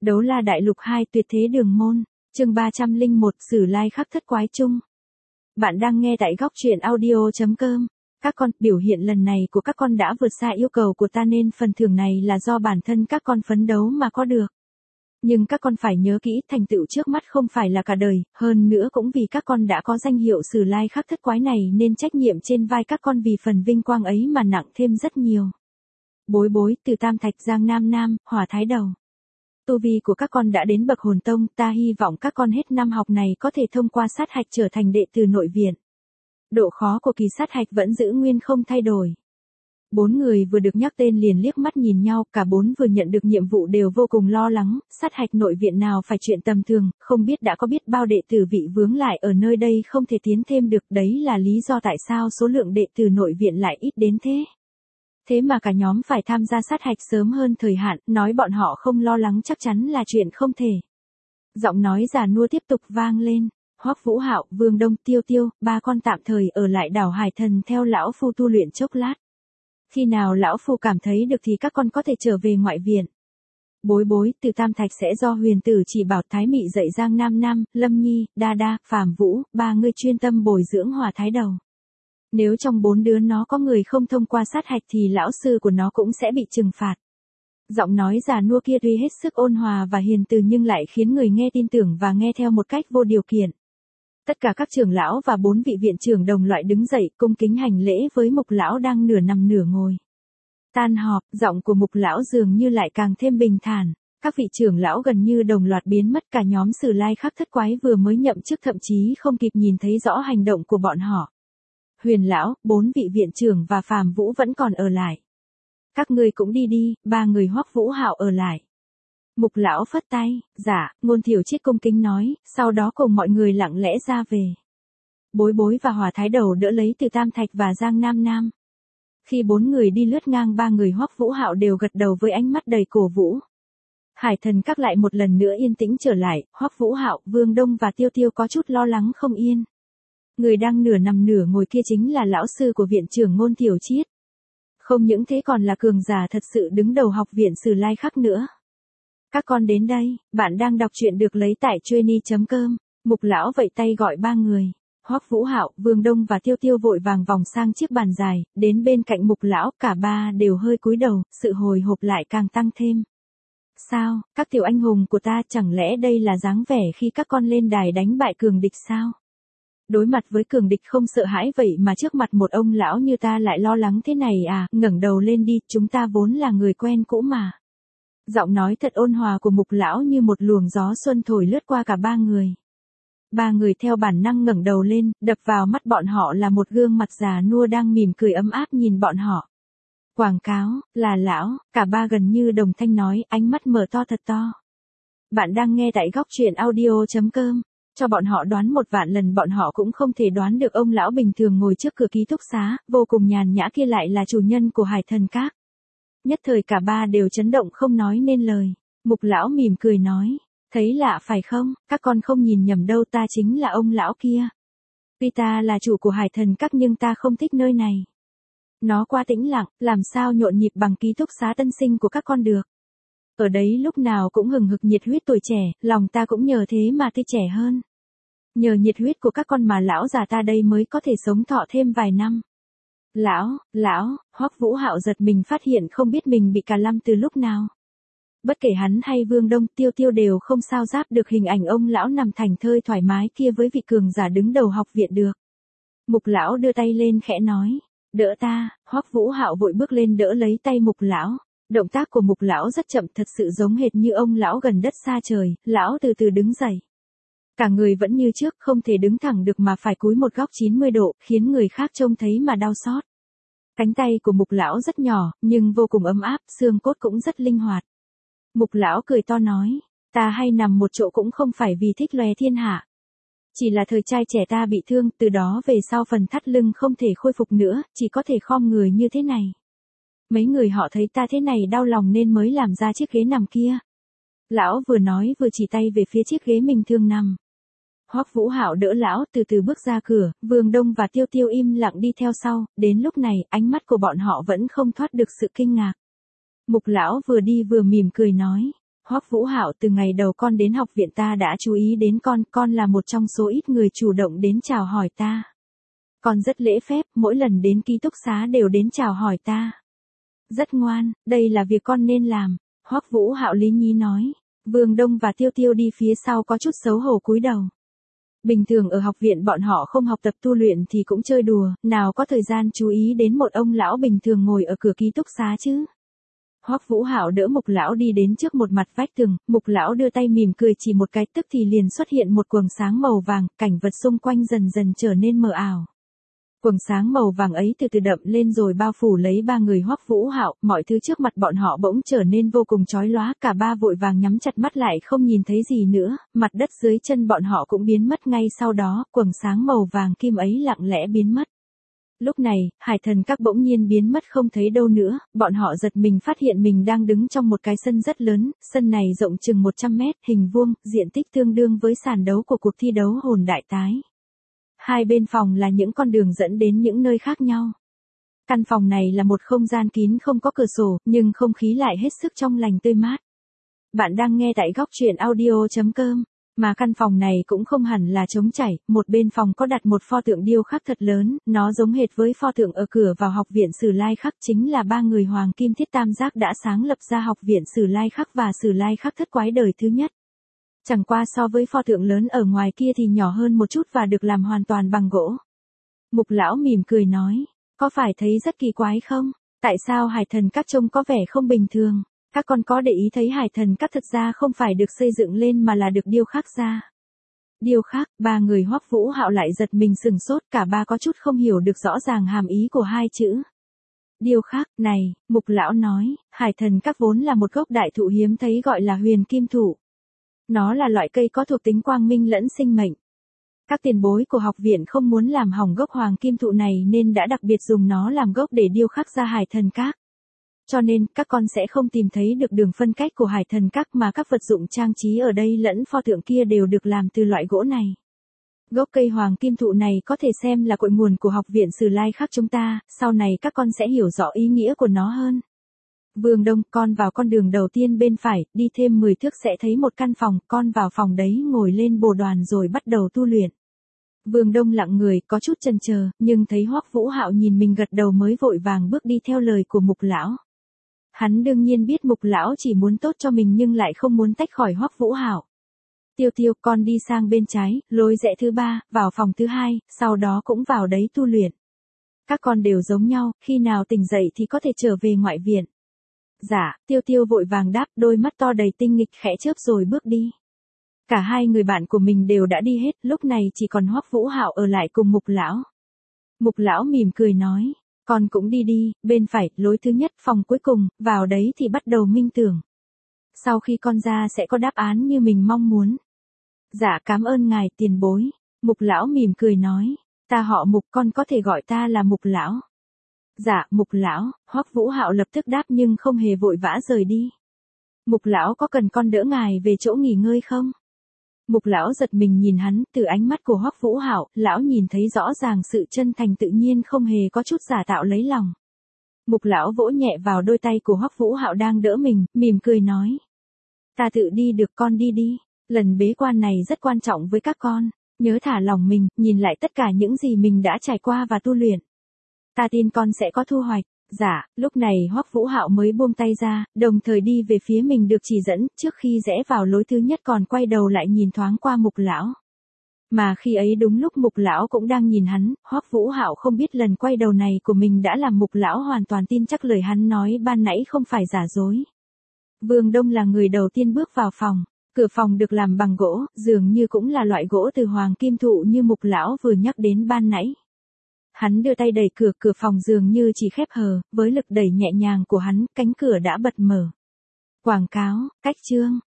Đấu La Đại Lục 2 Tuyệt Thế Đường Môn, chương 301 Sử Lai Khắc Thất Quái Chung. Bạn đang nghe tại góc truyện audio.com. Các con, biểu hiện lần này của các con đã vượt xa yêu cầu của ta nên phần thưởng này là do bản thân các con phấn đấu mà có được. Nhưng các con phải nhớ kỹ, thành tựu trước mắt không phải là cả đời, hơn nữa cũng vì các con đã có danh hiệu Sử Lai Khắc Thất Quái này nên trách nhiệm trên vai các con vì phần vinh quang ấy mà nặng thêm rất nhiều. Bối bối, từ Tam Thạch Giang Nam Nam, Hỏa Thái Đầu. Tu vi của các con đã đến bậc hồn tông, ta hy vọng các con hết năm học này có thể thông qua sát hạch trở thành đệ tử nội viện. Độ khó của kỳ sát hạch vẫn giữ nguyên không thay đổi. 4 người vừa được nhắc tên liền liếc mắt nhìn nhau, cả 4 vừa nhận được nhiệm vụ đều vô cùng lo lắng, sát hạch nội viện nào phải chuyện tầm thường, không biết đã có biết bao đệ tử vị vướng lại ở nơi đây không thể tiến thêm được, đấy là lý do tại sao số lượng đệ tử nội viện lại ít đến thế. Thế mà cả nhóm phải tham gia sát hạch sớm hơn thời hạn, nói bọn họ không lo lắng chắc chắn là chuyện không thể. Giọng nói già nua tiếp tục vang lên, Hoắc Vũ Hạo, Vương Đông, Tiêu Tiêu, 3 con tạm thời ở lại đảo Hải Thần theo lão phu tu luyện chốc lát. Khi nào lão phu cảm thấy được thì các con có thể trở về ngoại viện. Bối bối, từ Tam Thạch sẽ do huyền tử chỉ bảo Thái Mị dạy Giang Nam Nam, Lâm Nhi, Đa Đa, Phàm Vũ, 3 người chuyên tâm bồi dưỡng Hỏa Thái Đầu. Nếu trong 4 đứa nó có người không thông qua sát hạch thì lão sư của nó cũng sẽ bị trừng phạt. Giọng nói già nua kia tuy hết sức ôn hòa và hiền từ nhưng lại khiến người nghe tin tưởng và nghe theo một cách vô điều kiện. Tất cả các trưởng lão và 4 vị viện trưởng đồng loại đứng dậy cung kính hành lễ với Mục lão đang nửa nằm nửa ngồi. Tan họp, giọng của Mục lão dường như lại càng thêm bình thản. Các vị trưởng lão gần như đồng loạt biến mất, cả nhóm Sử Lai Khắc Thất Quái vừa mới nhậm chức thậm chí không kịp nhìn thấy rõ hành động của bọn họ. Huyền lão, 4 vị viện trưởng và Phàm Vũ vẫn còn ở lại. Các ngươi cũng đi đi, 3 người Hoắc Vũ Hạo ở lại. Mục lão phất tay, dạ, Ngôn Thiểu Triết cung kính nói, sau đó cùng mọi người lặng lẽ ra về. Bối bối và Hỏa Thái Đầu đỡ lấy từ Tam Thạch và Giang Nam Nam. Khi 4 người đi lướt ngang, 3 người Hoắc Vũ Hạo đều gật đầu với ánh mắt đầy cổ vũ. Hải Thần Các lại một lần nữa yên tĩnh trở lại, Hoắc Vũ Hạo, Vương Đông và Tiêu Tiêu có chút lo lắng không yên. Người đang nửa nằm nửa ngồi kia chính là lão sư của viện trưởng Ngôn Thiểu Triết. Không những thế còn là cường giả thật sự đứng đầu học viện Sử Lai Khắc nữa. Các con đến đây, bạn đang đọc truyện được lấy tại Truyeni.com. Mục lão vẫy tay gọi 3 người. Hoắc Vũ Hạo, Vương Đông và Tiêu Tiêu vội vàng vòng sang chiếc bàn dài, đến bên cạnh Mục lão, cả 3 đều hơi cúi đầu, sự hồi hộp lại càng tăng thêm. Sao, các tiểu anh hùng của ta, chẳng lẽ đây là dáng vẻ khi các con lên đài đánh bại cường địch sao? Đối mặt với cường địch không sợ hãi vậy mà trước mặt một ông lão như ta lại lo lắng thế này à, ngẩng đầu lên đi, chúng ta vốn là người quen cũ mà. Giọng nói thật ôn hòa của Mục lão như một luồng gió xuân thổi lướt qua cả 3 người. 3 người theo bản năng ngẩng đầu lên, đập vào mắt bọn họ là một gương mặt già nua đang mỉm cười ấm áp nhìn bọn họ. Quảng cáo, là lão, cả 3 gần như đồng thanh nói, ánh mắt mở to thật to. Bạn đang nghe tại góc truyện audio.com. Cho bọn họ đoán 1 vạn lần bọn họ cũng không thể đoán được ông lão bình thường ngồi trước cửa ký túc xá, vô cùng nhàn nhã kia lại là chủ nhân của Hải Thần Các. Nhất thời cả 3 đều chấn động không nói nên lời. Mục lão mỉm cười nói, thấy lạ phải không, các con không nhìn nhầm đâu, ta chính là ông lão kia. Tuy ta là chủ của Hải Thần Các nhưng ta không thích nơi này. Nó quá tĩnh lặng, làm sao nhộn nhịp bằng ký túc xá tân sinh của các con được. Ở đấy lúc nào cũng hừng hực nhiệt huyết tuổi trẻ, lòng ta cũng nhờ thế mà tươi trẻ hơn. Nhờ nhiệt huyết của các con mà lão già ta đây mới có thể sống thọ thêm vài năm. Lão, Hoắc Vũ Hạo giật mình phát hiện không biết mình bị cà lăm từ lúc nào. Bất kể hắn hay Vương Đông, Tiêu Tiêu đều không sao giáp được hình ảnh ông lão nằm thảnh thơi thoải mái kia với vị cường giả đứng đầu học viện được. Mục lão đưa tay lên khẽ nói, đỡ ta, Hoắc Vũ Hạo vội bước lên đỡ lấy tay Mục lão. Động tác của Mục lão rất chậm, thật sự giống hệt như ông lão gần đất xa trời, lão từ từ đứng dậy. Cả người vẫn như trước, không thể đứng thẳng được mà phải cúi một góc 90 độ, khiến người khác trông thấy mà đau xót. Cánh tay của Mục lão rất nhỏ, nhưng vô cùng ấm áp, xương cốt cũng rất linh hoạt. Mục lão cười to nói, ta hay nằm một chỗ cũng không phải vì thích lòe thiên hạ. Chỉ là thời trai trẻ ta bị thương, từ đó về sau phần thắt lưng không thể khôi phục nữa, chỉ có thể khom người như thế này. Mấy người họ thấy ta thế này đau lòng nên mới làm ra chiếc ghế nằm kia. Lão vừa nói vừa chỉ tay về phía chiếc ghế mình thường nằm. Hoắc Vũ Hạo đỡ lão từ từ bước ra cửa, Vương Đông và Tiêu Tiêu im lặng đi theo sau, đến lúc này, ánh mắt của bọn họ vẫn không thoát được sự kinh ngạc. Mục lão vừa đi vừa mỉm cười nói, Hoắc Vũ Hạo, từ ngày đầu con đến học viện ta đã chú ý đến con là một trong số ít người chủ động đến chào hỏi ta. Con rất lễ phép, mỗi lần đến ký túc xá đều đến chào hỏi ta. Rất ngoan, đây là việc con nên làm, Hoắc Vũ Hạo lý nhí nói. Vương Đông và Tiêu Tiêu đi phía sau có chút xấu hổ cúi đầu. Bình thường ở học viện bọn họ không học tập tu luyện thì cũng chơi đùa, nào có thời gian chú ý đến một ông lão bình thường ngồi ở cửa ký túc xá chứ. Hoắc Vũ Hạo đỡ Mục lão đi đến trước một mặt vách tường, Mục lão đưa tay mỉm cười chỉ một cái, tức thì liền xuất hiện một quầng sáng màu vàng, cảnh vật xung quanh dần dần trở nên mờ ảo. Quầng sáng màu vàng ấy từ từ đậm lên rồi bao phủ lấy ba người Hoắc Vũ Hạo, mọi thứ trước mặt bọn họ bỗng trở nên vô cùng chói lóa, cả ba vội vàng nhắm chặt mắt lại không nhìn thấy gì nữa, mặt đất dưới chân bọn họ cũng biến mất ngay sau đó, quầng sáng màu vàng kim ấy lặng lẽ biến mất. Lúc này, Hải Thần Các bỗng nhiên biến mất không thấy đâu nữa, bọn họ giật mình phát hiện mình đang đứng trong một cái sân rất lớn, sân này rộng chừng 100 mét, hình vuông, diện tích tương đương với sàn đấu của cuộc thi đấu hồn đại tái. Hai bên phòng là những con đường dẫn đến những nơi khác nhau. Căn phòng này là một không gian kín không có cửa sổ, nhưng không khí lại hết sức trong lành tươi mát. Bạn đang nghe tại góc truyện audio.com. Mà căn phòng này cũng không hẳn là trống trải, một bên phòng có đặt một pho tượng điêu khắc thật lớn, nó giống hệt với pho tượng ở cửa vào học viện Sử Lai Khắc, chính là ba người Hoàng Kim Thiết Tam Giác đã sáng lập ra học viện Sử Lai Khắc và Sử Lai Khắc thất quái đời thứ nhất. Chẳng qua so với pho tượng lớn ở ngoài kia thì nhỏ hơn một chút và được làm hoàn toàn bằng gỗ. Mục lão mỉm cười nói, có phải thấy rất kỳ quái không? Tại sao Hải Thần Các trông có vẻ không bình thường? Các con có để ý thấy Hải Thần Các thật ra không phải được xây dựng lên mà là được điêu khắc ra. Điêu khắc, ba người Hoắc Vũ Hạo lại giật mình sừng sốt, cả ba có chút không hiểu được rõ ràng hàm ý của hai chữ. Điêu khắc, này, Mục lão nói, Hải Thần Các vốn là một gốc đại thụ hiếm thấy gọi là huyền kim thụ. Nó là loại cây có thuộc tính quang minh lẫn sinh mệnh. Các tiền bối của học viện không muốn làm hỏng gốc hoàng kim thụ này nên đã đặc biệt dùng nó làm gốc để điêu khắc ra Hải Thần Các. Cho nên, các con sẽ không tìm thấy được đường phân cách của Hải Thần Các mà các vật dụng trang trí ở đây lẫn pho tượng kia đều được làm từ loại gỗ này. Gốc cây hoàng kim thụ này có thể xem là cội nguồn của học viện Sử Lai Khắc chúng ta, sau này các con sẽ hiểu rõ ý nghĩa của nó hơn. Vương Đông, con vào con đường đầu tiên bên phải, đi thêm 10 thước sẽ thấy một căn phòng, con vào phòng đấy ngồi lên bồ đoàn rồi bắt đầu tu luyện. Vương Đông lặng người, có chút chần chờ, nhưng thấy Hoắc Vũ Hạo nhìn mình gật đầu mới vội vàng bước đi theo lời của Mục lão. Hắn đương nhiên biết Mục lão chỉ muốn tốt cho mình nhưng lại không muốn tách khỏi Hoắc Vũ Hạo. Tiêu Tiêu, con đi sang bên trái, lối rẽ thứ 3, vào phòng thứ 2, sau đó cũng vào đấy tu luyện. Các con đều giống nhau, khi nào tỉnh dậy thì có thể trở về ngoại viện. Dạ, Tiêu Tiêu vội vàng đáp, đôi mắt to đầy tinh nghịch khẽ chớp rồi bước đi. Cả hai người bạn của mình đều đã đi hết, lúc này chỉ còn Hoắc Vũ Hạo ở lại cùng Mục lão. Mục lão mỉm cười nói, con cũng đi đi, bên phải, lối thứ nhất, phòng cuối cùng, vào đấy thì bắt đầu minh tưởng. Sau khi con ra sẽ có đáp án như mình mong muốn. Dạ, cảm ơn ngài tiền bối. Mục lão mỉm cười nói, ta họ Mục, con có thể gọi ta là Mục lão. Dạ, Mục lão, Hoắc Vũ Hạo lập tức đáp nhưng không hề vội vã rời đi. Mục lão có cần con đỡ ngài về chỗ nghỉ ngơi không? Mục lão giật mình nhìn hắn, từ ánh mắt của Hoắc Vũ Hạo, lão nhìn thấy rõ ràng sự chân thành tự nhiên không hề có chút giả tạo lấy lòng. Mục lão vỗ nhẹ vào đôi tay của Hoắc Vũ Hạo đang đỡ mình, mỉm cười nói. Ta tự đi được, con đi đi, lần bế quan này rất quan trọng với các con, nhớ thả lỏng mình, nhìn lại tất cả những gì mình đã trải qua và tu luyện. Ta tin con sẽ có thu hoạch. Dạ, lúc này Hoắc Vũ Hạo mới buông tay ra, đồng thời đi về phía mình được chỉ dẫn, trước khi rẽ vào lối thứ nhất còn quay đầu lại nhìn thoáng qua Mục lão. Mà khi ấy đúng lúc Mục lão cũng đang nhìn hắn, Hoắc Vũ Hạo không biết lần quay đầu này của mình đã làm Mục lão hoàn toàn tin chắc lời hắn nói ban nãy không phải giả dối. Vương Đông là người đầu tiên bước vào phòng, cửa phòng được làm bằng gỗ, dường như cũng là loại gỗ từ hoàng kim thụ như Mục lão vừa nhắc đến ban nãy. Hắn đưa tay đẩy cửa, cửa phòng dường như chỉ khép hờ, với lực đẩy nhẹ nhàng của hắn, cánh cửa đã bật mở. Quảng cáo, cách chương.